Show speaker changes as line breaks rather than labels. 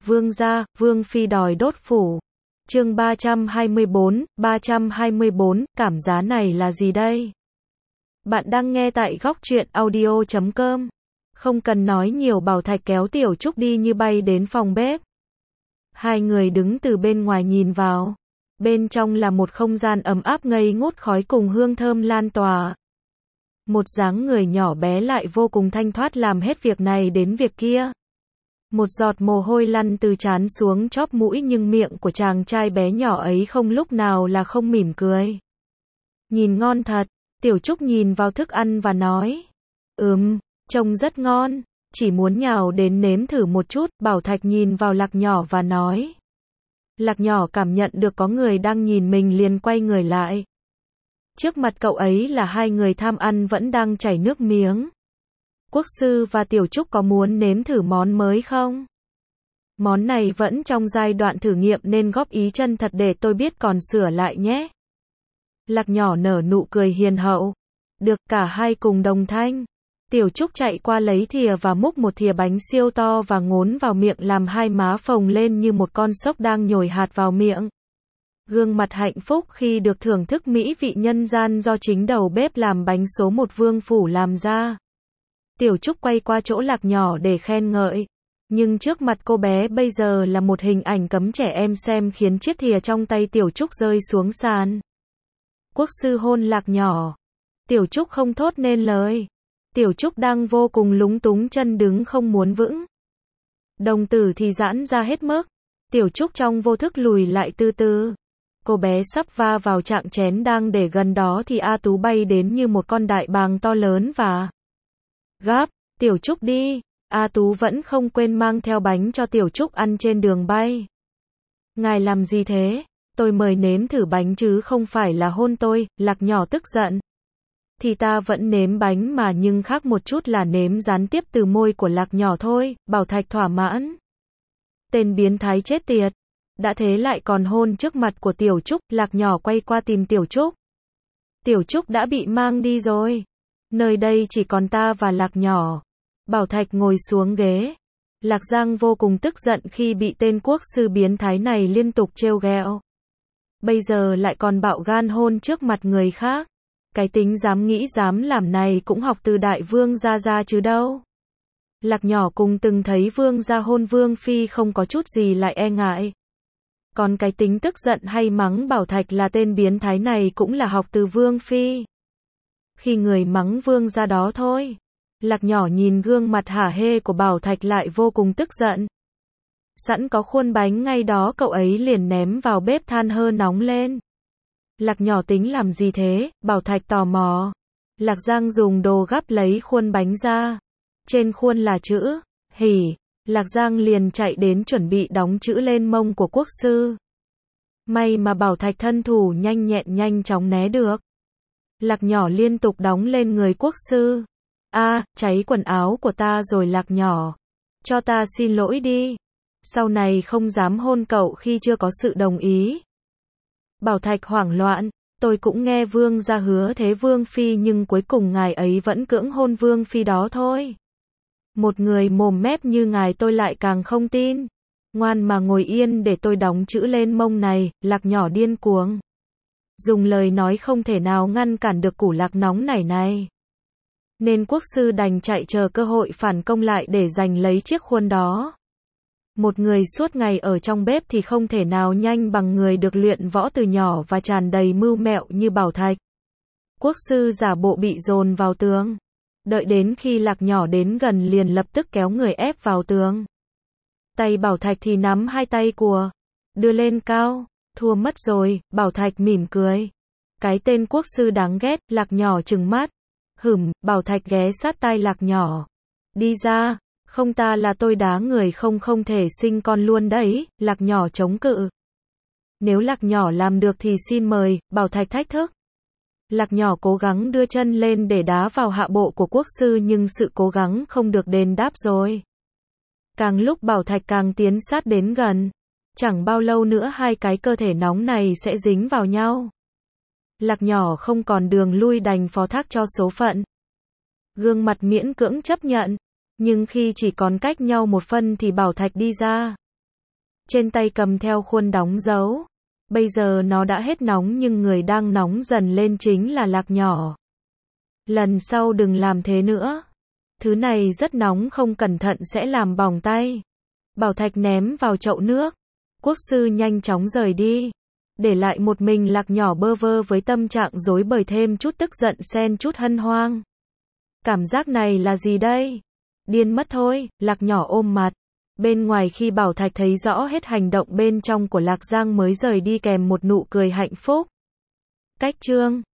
Vương gia, Vương phi đòi đốt phủ. Chương 324, cảm giá này là gì đây? Bạn đang nghe tại góc truyện audio.com. Không cần nói nhiều, Bảo Thạch kéo Tiểu Trúc đi như bay đến phòng bếp. Hai người đứng từ bên ngoài nhìn vào. Bên trong là một không gian ấm áp ngây ngút khói cùng hương thơm lan tỏa. Một dáng người nhỏ bé lại vô cùng thanh thoát làm hết việc này đến việc kia. Một giọt mồ hôi lăn từ trán xuống chóp mũi, nhưng miệng của chàng trai bé nhỏ ấy không lúc nào là không mỉm cười. Nhìn ngon thật. Tiểu Trúc nhìn vào thức ăn và nói. Trông rất ngon. Chỉ muốn nhào đến nếm thử một chút. Bảo Thạch nhìn vào Lạc Nhỏ và nói. Lạc Nhỏ cảm nhận được có người đang nhìn mình liền quay người lại. Trước mặt cậu ấy là hai người tham ăn vẫn đang chảy nước miếng. Quốc sư và Tiểu Trúc có muốn nếm thử món mới không? Món này vẫn trong giai đoạn thử nghiệm nên góp ý chân thật để tôi biết còn sửa lại nhé. Lạc Nhỏ nở nụ cười hiền hậu. Được, cả hai cùng đồng thanh. Tiểu Trúc chạy qua lấy thìa và múc một thìa bánh siêu to và ngốn vào miệng làm hai má phồng lên như một con sóc đang nhồi hạt vào miệng. Gương mặt hạnh phúc khi được thưởng thức mỹ vị nhân gian do chính đầu bếp làm bánh số 1 Vương phủ làm ra. Tiểu Trúc quay qua chỗ Lạc Nhỏ để khen ngợi. Nhưng trước mặt cô bé bây giờ là một hình ảnh cấm trẻ em xem khiến chiếc thìa trong tay Tiểu Trúc rơi xuống sàn. Quốc sư hôn Lạc Nhỏ. Tiểu Trúc không thốt nên lời. Tiểu Trúc đang vô cùng lúng túng, chân đứng không muốn vững. Đồng tử thì giãn ra hết mức. Tiểu Trúc trong vô thức lùi lại từ từ. Cô bé sắp va vào chạng chén đang để gần đó thì A Tú bay đến như một con đại bàng to lớn và gắp. Tiểu Trúc đi. A Tú vẫn không quên mang theo bánh cho Tiểu Trúc ăn trên đường bay. Ngài làm gì thế? Tôi mời nếm thử bánh chứ không phải là hôn tôi. Lạc Nhỏ tức giận. Thì ta vẫn nếm bánh mà, nhưng khác một chút là nếm gián tiếp từ môi của Lạc Nhỏ thôi. Bảo Thạch thỏa mãn. Tên biến thái chết tiệt. Đã thế lại còn hôn trước mặt của Tiểu Trúc. Lạc Nhỏ quay qua tìm Tiểu Trúc. Tiểu Trúc đã bị mang đi rồi. Nơi đây chỉ còn ta và Lạc Nhỏ. Bảo Thạch ngồi xuống ghế. Lạc Giang vô cùng tức giận khi bị tên quốc sư biến thái này liên tục trêu ghẹo. Bây giờ lại còn bạo gan hôn trước mặt người khác. Cái tính dám nghĩ dám làm này cũng học từ đại vương gia ra chứ đâu. Lạc Nhỏ cùng từng thấy vương gia hôn vương phi không có chút gì lại e ngại. Còn cái tính tức giận hay mắng Bảo Thạch là tên biến thái này cũng là học từ vương phi. Khi người mắng vương gia đó thôi. Lạc Nhỏ nhìn gương mặt hả hê của Bảo Thạch lại vô cùng tức giận. Sẵn có khuôn bánh ngay đó, cậu ấy liền ném vào bếp than hơ nóng lên. Lạc Nhỏ tính làm gì thế? Bảo Thạch tò mò. Lạc Giang dùng đồ gắp lấy khuôn bánh ra. Trên khuôn là chữ hỉ. Lạc Giang liền chạy đến chuẩn bị đóng chữ lên mông của quốc sư. May mà Bảo Thạch thân thủ nhanh nhẹn nhanh chóng né được. Lạc Nhỏ liên tục đóng lên người quốc sư. Cháy quần áo của ta rồi Lạc Nhỏ. Cho ta xin lỗi đi. Sau này không dám hôn cậu khi chưa có sự đồng ý. Bảo Thạch hoảng loạn. Tôi cũng nghe vương gia hứa thế vương phi, nhưng cuối cùng ngài ấy vẫn cưỡng hôn vương phi đó thôi. Một người mồm mép như ngài tôi lại càng không tin. Ngoan mà ngồi yên để tôi đóng chữ lên mông này. Lạc Nhỏ điên cuồng. Dùng lời nói không thể nào ngăn cản được củ lạc nóng này. Nên quốc sư đành chạy chờ cơ hội phản công lại để giành lấy chiếc khuôn đó. Một người suốt ngày ở trong bếp thì không thể nào nhanh bằng người được luyện võ từ nhỏ và tràn đầy mưu mẹo như Bảo Thạch. Quốc sư giả bộ bị dồn vào tường. Đợi đến khi Lạc Nhỏ đến gần liền lập tức kéo người ép vào tường. Tay Bảo Thạch thì nắm hai tay của đưa lên cao. Thua mất rồi. Bảo Thạch mỉm cười. Cái tên quốc sư đáng ghét. Lạc Nhỏ trừng mắt. Bảo Thạch ghé sát tai Lạc Nhỏ. Đi ra. Không ta là tôi đá người không thể sinh con luôn đấy. Lạc Nhỏ chống cự. Nếu Lạc Nhỏ làm được thì xin mời. Bảo Thạch thách thức. Lạc Nhỏ cố gắng đưa chân lên để đá vào hạ bộ của quốc sư, nhưng sự cố gắng không được đền đáp rồi. Càng lúc Bảo Thạch càng tiến sát đến gần. Chẳng bao lâu nữa hai cái cơ thể nóng này sẽ dính vào nhau. Lạc Nhỏ không còn đường lui đành phó thác cho số phận. Gương mặt miễn cưỡng chấp nhận. Nhưng khi chỉ còn cách nhau một phân thì Bảo Thạch đi ra. trên tay cầm theo khuôn đóng dấu. Bây giờ nó đã hết nóng nhưng người đang nóng dần lên chính là Lạc nhỏ. Lần sau đừng làm thế nữa. Thứ này rất nóng, không cẩn thận sẽ làm bỏng tay. Bảo Thạch ném vào chậu nước. Quốc sư nhanh chóng rời đi. Để lại một mình Lạc nhỏ bơ vơ với tâm trạng rối bời, thêm chút tức giận xen chút hân hoang. Cảm giác này là gì đây? Điên mất thôi, Lạc nhỏ ôm mặt. Bên ngoài khi Bảo Thạch thấy rõ hết hành động bên trong của Lạc Giang mới rời đi kèm một nụ cười hạnh phúc. Cách chương